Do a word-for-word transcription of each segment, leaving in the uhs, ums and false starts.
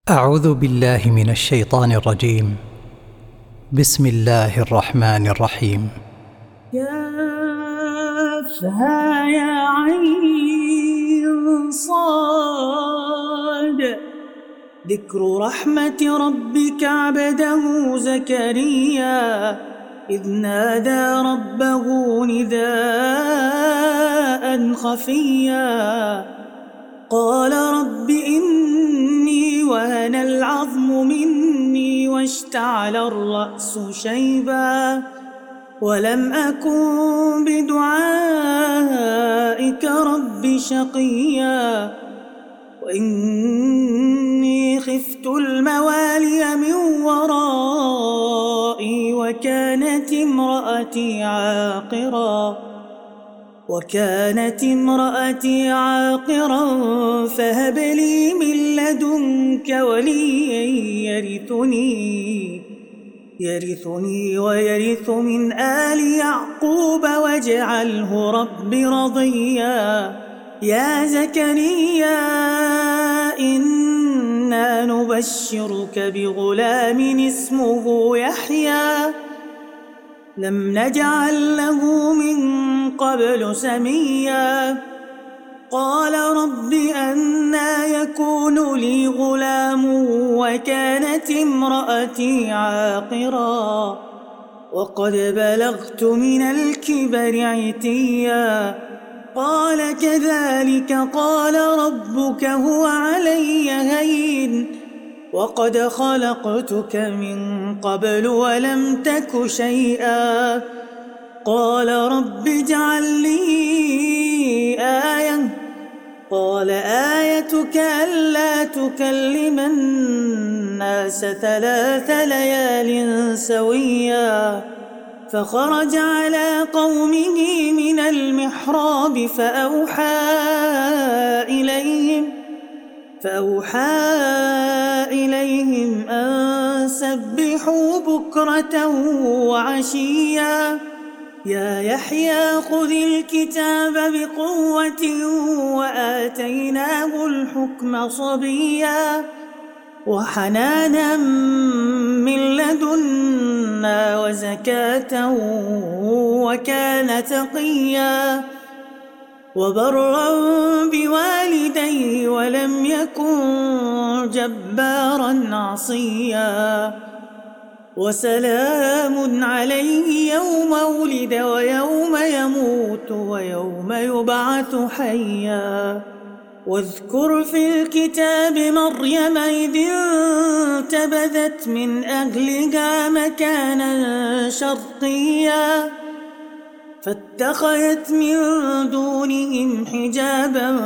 أعوذ بالله من الشيطان الرجيم. بسم الله الرحمن الرحيم. كافها يا عين صاد. ذكر رحمة ربك عبده زكريا إذ نادى ربه نداء خفيا قال رب إني وهن العظم مني واشتعل الرأس شيبا ولم أكن بدعائك رب شقيا وإني خفت الموالي من ورائي وكانت امرأتي عاقرا وكانت امرأتي عاقرا فهب لي من لدنك وليا يرثني يرثني ويرث من آل يعقوب واجعله رب رضيا يا زكريا إنا نبشرك بغلام اسمه يحيى لم نجعل له من قبل سميا قال رب أنى يكون لي غلام وكانت امرأتي عاقرا وقد بلغت من الكبر عتيا قال كذلك قال ربك هو علي هين وقد خلقتك من قبل ولم تك شيئا قال رب اجعل لي آية قال آيتك ألا تكلم الناس ثلاث ليال سويا فخرج على قومه من المحراب فأوحى إليهم فأوحى إليهم أن سبحوا بكرة وعشيا يا يحيى خذ الكتاب بقوة وآتيناه الحكم صبيا وحنانا من لدنا وزكاة وكان تقيا وبرا بوالديه ولم يكن جبارا عصيا وسلام عليه يوم ولد ويوم يموت ويوم يبعث حيا واذكر في الكتاب مريم إذ انتبذت من أهلها مكانا شرقيا فاتخذت من دونهم حجابا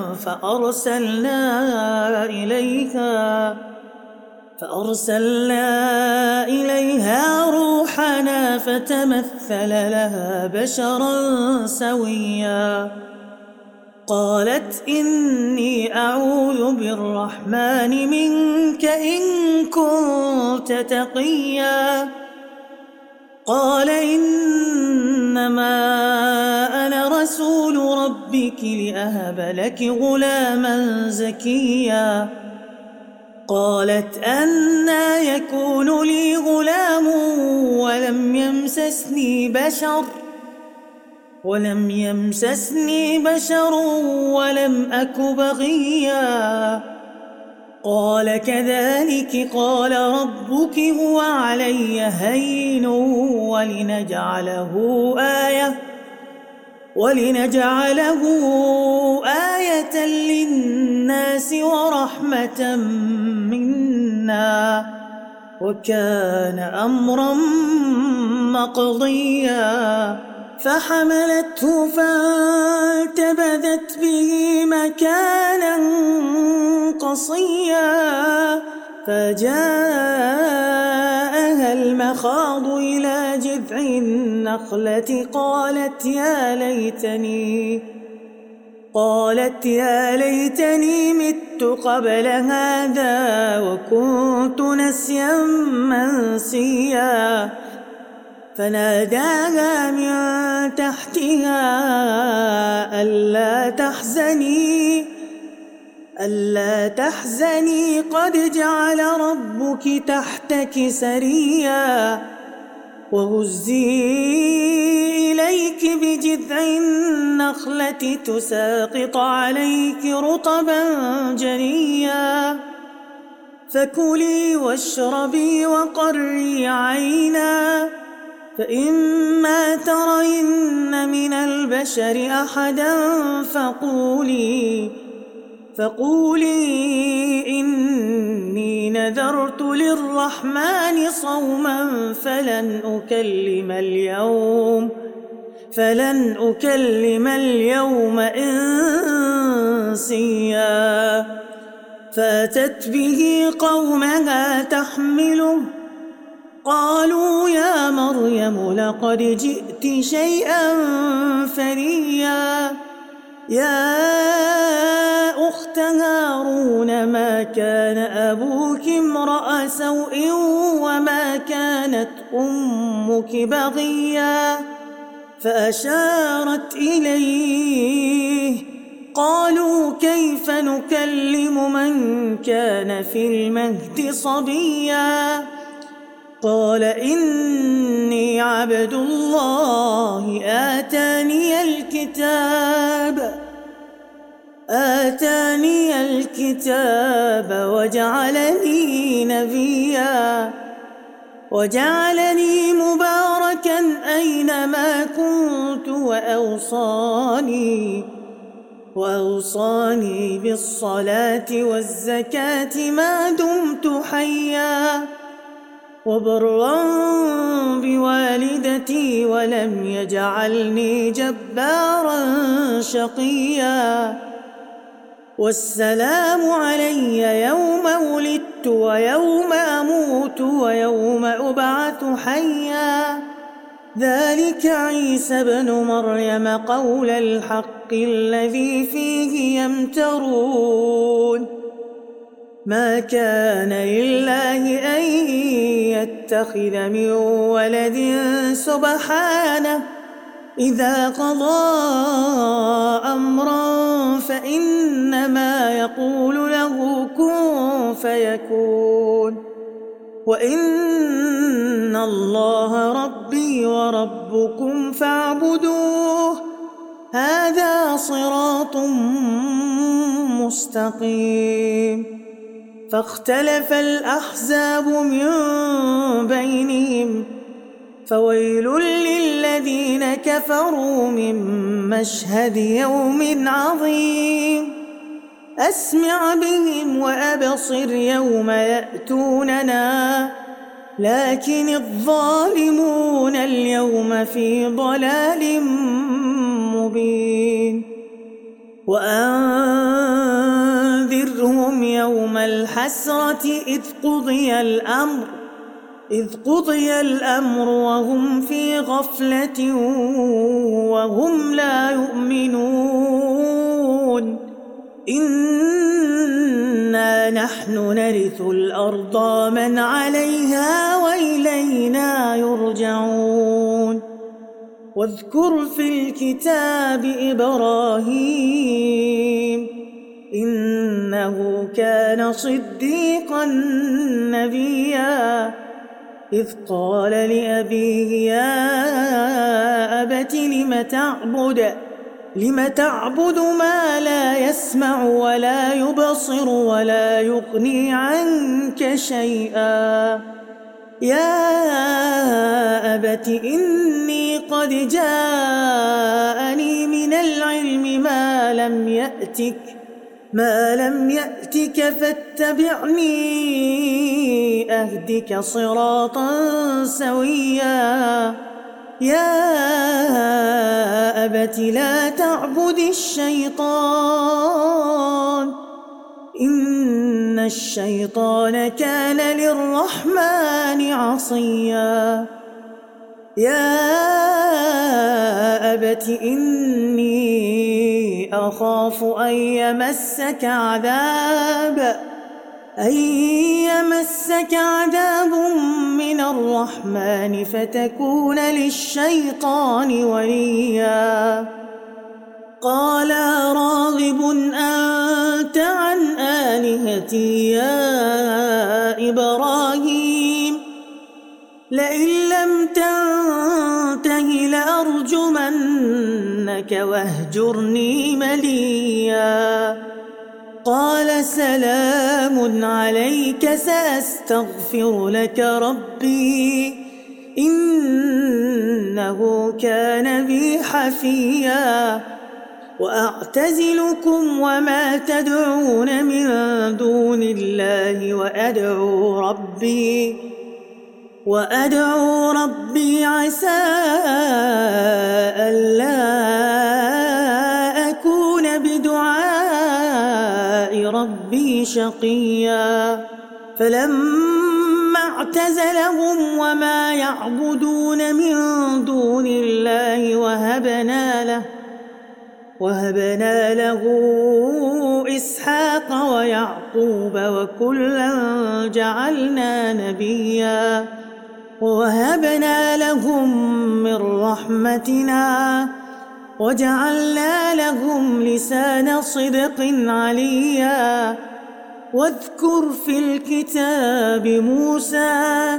فأرسلنا إليها فأرسلنا إليها روحنا فتمثل لها بشرا سويا قالت إني أعوذ بالرحمن منك إن كنت تقيا قال إنما أنا رسول ربك لأهب لك غلاما زكيا قالت أنى يكون لي غلام ولم يمسسني بشر ولم يمسسني بشر ولم أك بغيا قال كذلك قال ربك هو علي هين ولنجعله آية ولنجعله آية للناس ورحمة منا وكان أمرا مقضيا فحملته فانتبذت به مكانا قصيا فجاءها المخاض إلى جذع النخلة قالت يا ليتني قالت يا ليتني مت قبل هذا وكنت نسيا منسيا فناداها من تحتها ألا تحزني ألا تحزني قد جعل ربك تحتك سريا وهزي إليك بجذع النخلة تساقط عليك رطبا جنيا فكلي واشربي وقري عينا فإما ترين من البشر أحدا فقولي فقولي إني نذرت للرحمن صوما فلن أكلم اليوم فلن أكلم اليوم إنسيا فأتت به قومها تحمله قالوا يا مريم لقد جئت شيئا فريا يا أخت هارون ما كان أبوك امرأ سوء وما كانت أمك بغيا فأشارت إليه قالوا كيف نكلم من كان في المهد صبيا قال إني عبد الله آتاني الكتاب آتاني الكتاب وجعلني نبيا وجعلني مباركا أينما كنت وأوصاني وأوصاني بالصلاة والزكاة ما دمت حيا وبرا بوالدتي ولم يجعلني جبارا شقيا والسلام علي يوم ولدت ويوم أموت ويوم أبعث حيا ذلك عيسى بن مريم قول الحق الذي فيه يمترون ما كان لله أن يتخذ من ولد سبحانه إذا قضى أمرا فإنما يقول له كن فيكون وإن الله ربي وربكم فاعبدوه هذا صراط مستقيم فاختلف الأحزاب من بينهم فويل للذين كفروا من مشهد يوم عظيم أسمع بهم وأبصر يوم يأتوننا لكن الظالمون اليوم في ضلال مبين وأنذرهم يوم الحسرة إذ قضي الأمر إذ قضي الأمر وهم في غفلة وهم لا يؤمنون إنا نحن نرث الأرض من عليها وإلينا يرجعون واذكر في الكتاب إبراهيم إنه كان صديقا نبيا إذ قال لأبيه يا أبت لم تعبد لم تعبد ما لا يسمع ولا يبصر ولا يغني عنك شيئا يا أبت إني قد جاءني من العلم ما لم يأتك ما لم يأتك فاتبعني أهدك صراطا سويا يا أبت لا تعبد الشيطان إن الشيطان كان للرحمن عصيا يا أبت إني أخاف أن يمسك عذاب أن يمسك عذاب من الرحمن فتكون للشيطان وليا قال راغب أنت عن آلهتي يا إبراهيم لئن لم تنته لأرجمنك واهجرني مليا قال سلام عليك سأستغفر لك ربي إنه كان بي حفيا وأعتزلكم وما تدعون من دون الله وأدعو ربي وأدعو ربي عسى ألا أكون بدعاء ربي شقيا فلما اعتزلهم وما يعبدون من دون الله وهبنا له وهبنا له إسحاق ويعقوب وكلا جعلنا نبيا ووهبنا لهم من رحمتنا وجعلنا لهم لسان صدق عليا واذكر في الكتاب موسى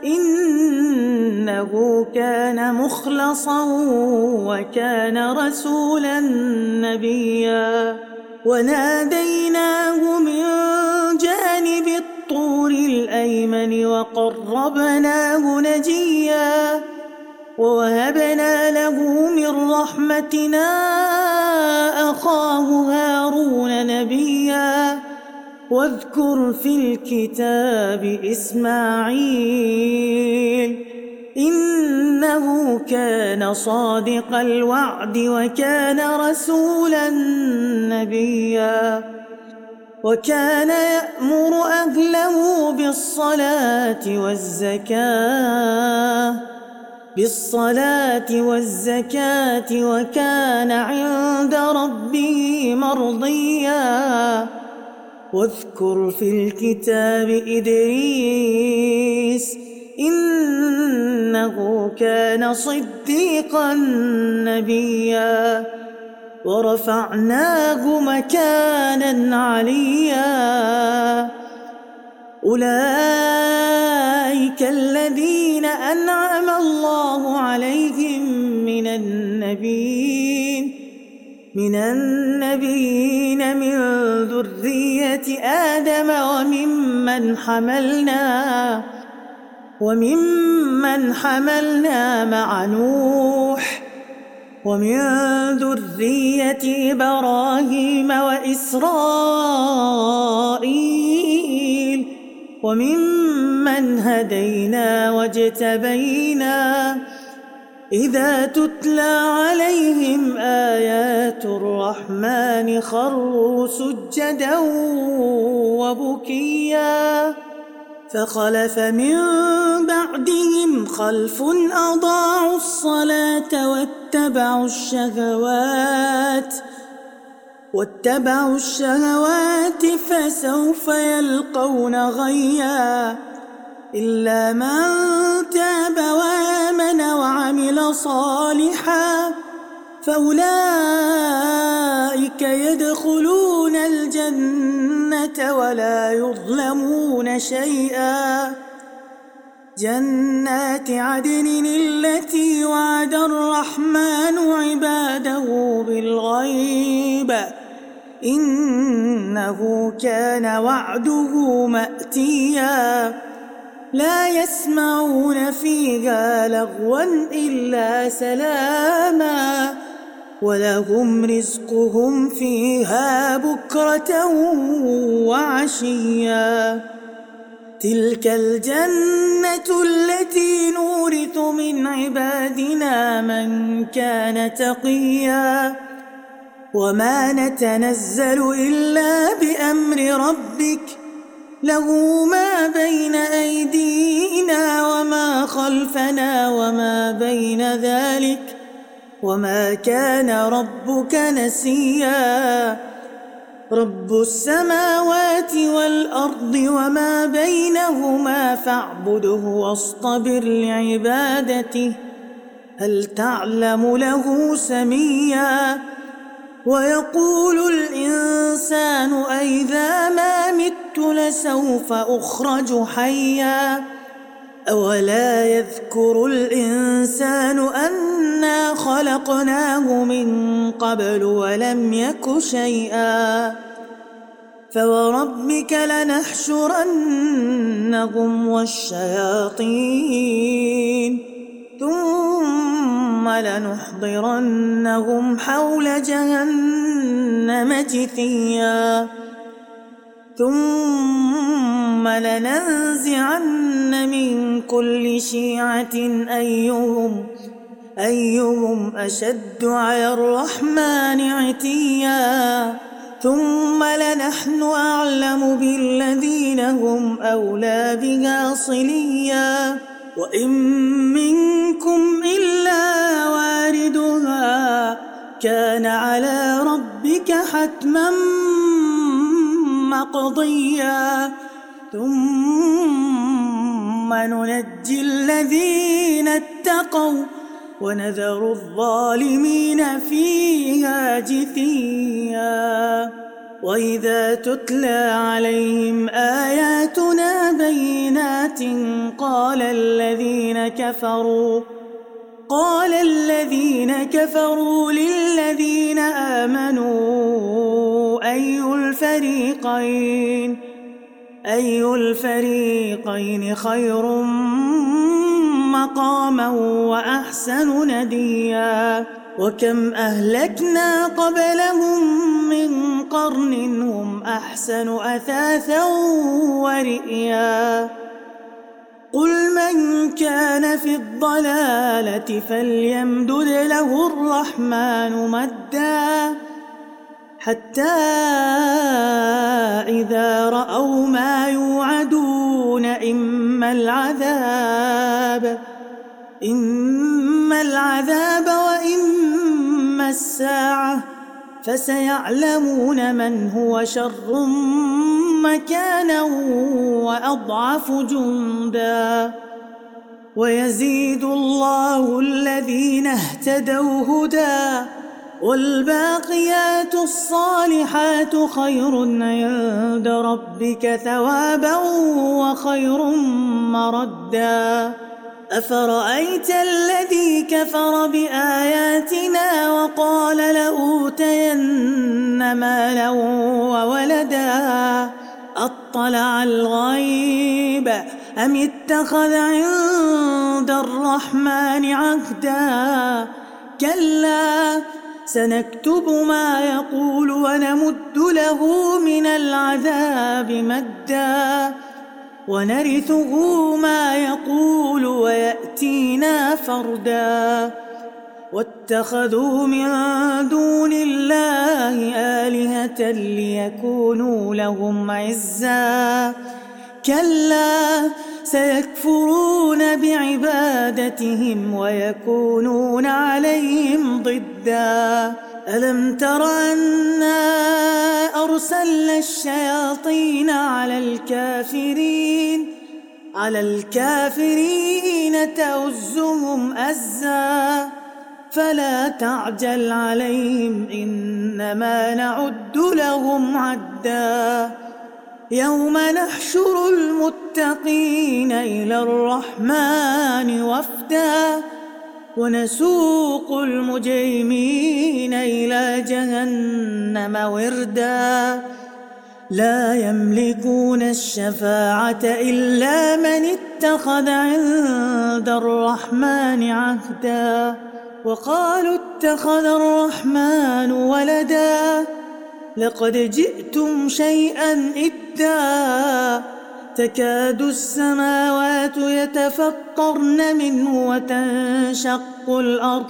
إنه كان مخلصا وكان رسولا نبيا وناديناه من جانب الطور الأيمن وقربناه نجيا ووهبنا له من رحمتنا أخاه هارون نبيا واذكر في الكتاب إسماعيل إنه كان صادق الوعد وكان رسولا نبيا وكان يأمر أهله بالصلاة والزكاة بالصلاة والزكاة وكان عند ربه مرضيا واذكر في الكتاب إدريس إنه كان صديقا نبيا ورفعناه مكانا عليا أولئك الذين أنعم الله عليهم من النبيين من النبيين من ذرية آدم وممن حملنا وممن حملنا مع نوح ومن ذرية إبراهيم وإسرائيل وممن هدينا واجتبينا إذا تتلى عليهم آيات الرحمن خروا سجدا وبكيا فخلف من بعدهم خلف أضاعوا الصلاة واتبعوا الشهوات واتبعوا الشهوات فسوف يلقون غيا إلا من تاب وآمن وعمل صالحا فأولئك يدخلون الجنة ولا يظلمون شيئا جنات عدن التي وعد الرحمن عباده بالغيب إنه كان وعده مأتيا لا يسمعون فيها لغوا إلا سلاما ولهم رزقهم فيها بكرة وعشيا تلك الجنة التي نورث من عبادنا من كان تقيا وما نتنزل إلا بأمر ربك له ما بين أيدينا وما خلفنا وما بين ذلك وما كان ربك نسيا رب السماوات والأرض وما بينهما فاعبده واصطبر لعبادته هل تعلم له سميا ويقول الإنسان أإذا ما مت لسوف أخرج حيا أولا يذكر الإنسان أنا خلقناه من قبل ولم يك شيئا فوربك لنحشرنهم والشياطين ثم لنحضرنهم حول جهنم جثيا ثم لننزعن من كل شيعة أيهم أيهم أشد على الرحمن عتيا ثم لنحن أعلم بالذين هم أولى بها صليا وإن منكم إلا واردها كان على ربك حتما مقضيا ثم ننجي الذين اتقوا ونذر الظالمين فيها جثيا وإذا تتلى عليهم آياتنا بينات قال الذين كفروا قال الذين كفروا للذين آمنوا أي الفريقين أي الفريقين خير مقاما وأحسن نديا وكم أهلكنا قبلهم من قرن هم أحسن أثاثا ورئيا قل من كان في الضلالة فليمدد له الرحمن مدا حتى إذا رأوا ما يوعدون إما العذاب إما العذاب وإما الساعة فسيعلمون من هو شر مكانا وأضعف جندا ويزيد الله الذين اهتدوا هدى والباقيات الصالحات خير عند ربك ثوابا وخير مردا أفرأيت الذي كفر بآياتنا وقال لأوتين مالا وولدا أطلع الغيب أم اتخذ عند الرحمن عهدا كلا سنكتب ما يقول ونمد له من العذاب مدا ونرثه ما يقول ويأتينا فردا واتخذوا من دون الله آلهة ليكونوا لهم عزا كلا سيكفرون بعبادتهم ويكونون عليهم ضدا ألم تر أنا أرسلنا الشياطين على الكافرين على الكافرين تؤزهم أزا فلا تعجل عليهم إنما نعد لهم عدا يوم نحشر المتقين إلى الرحمن وفدا ونسوق المجرمين إلى جهنم وردا لا يملكون الشفاعة إلا من اتخذ عند الرحمن عهدا وقالوا اتخذ الرحمن ولدا لقد جئتم شيئا إدا تكاد السماوات يتفطرن منه وتنشق الأرض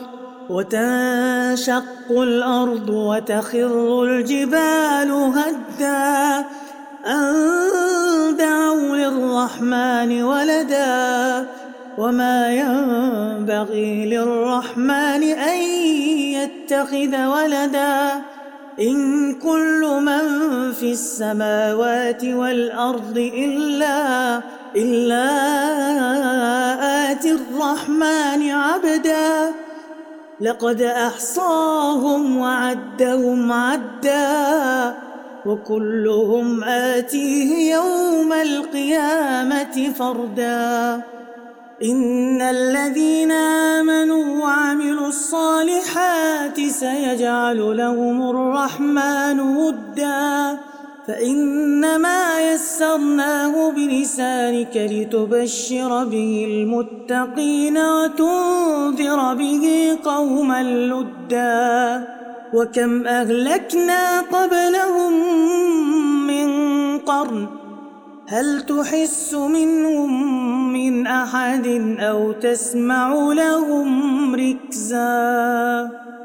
وتنشق الأرض وتخر الجبال هدا أن دعوا للرحمن ولدا وما ينبغي للرحمن أن يتخذ ولدا إن كل من في السماوات والأرض إلا إلا آتي الرحمن عبدا لقد أحصاهم وعدهم عدا وكلهم آتيه يوم القيامة فردا إن الذين آمنوا وعملوا الصالحات سيجعل لهم الرحمن ودا فإنما يسرناه بلسانك لتبشر به المتقين وتنذر به قوما لدا وكم أهلكنا قبلهم من قرن هل تحس منهم من أحد أو تسمع لهم ركزا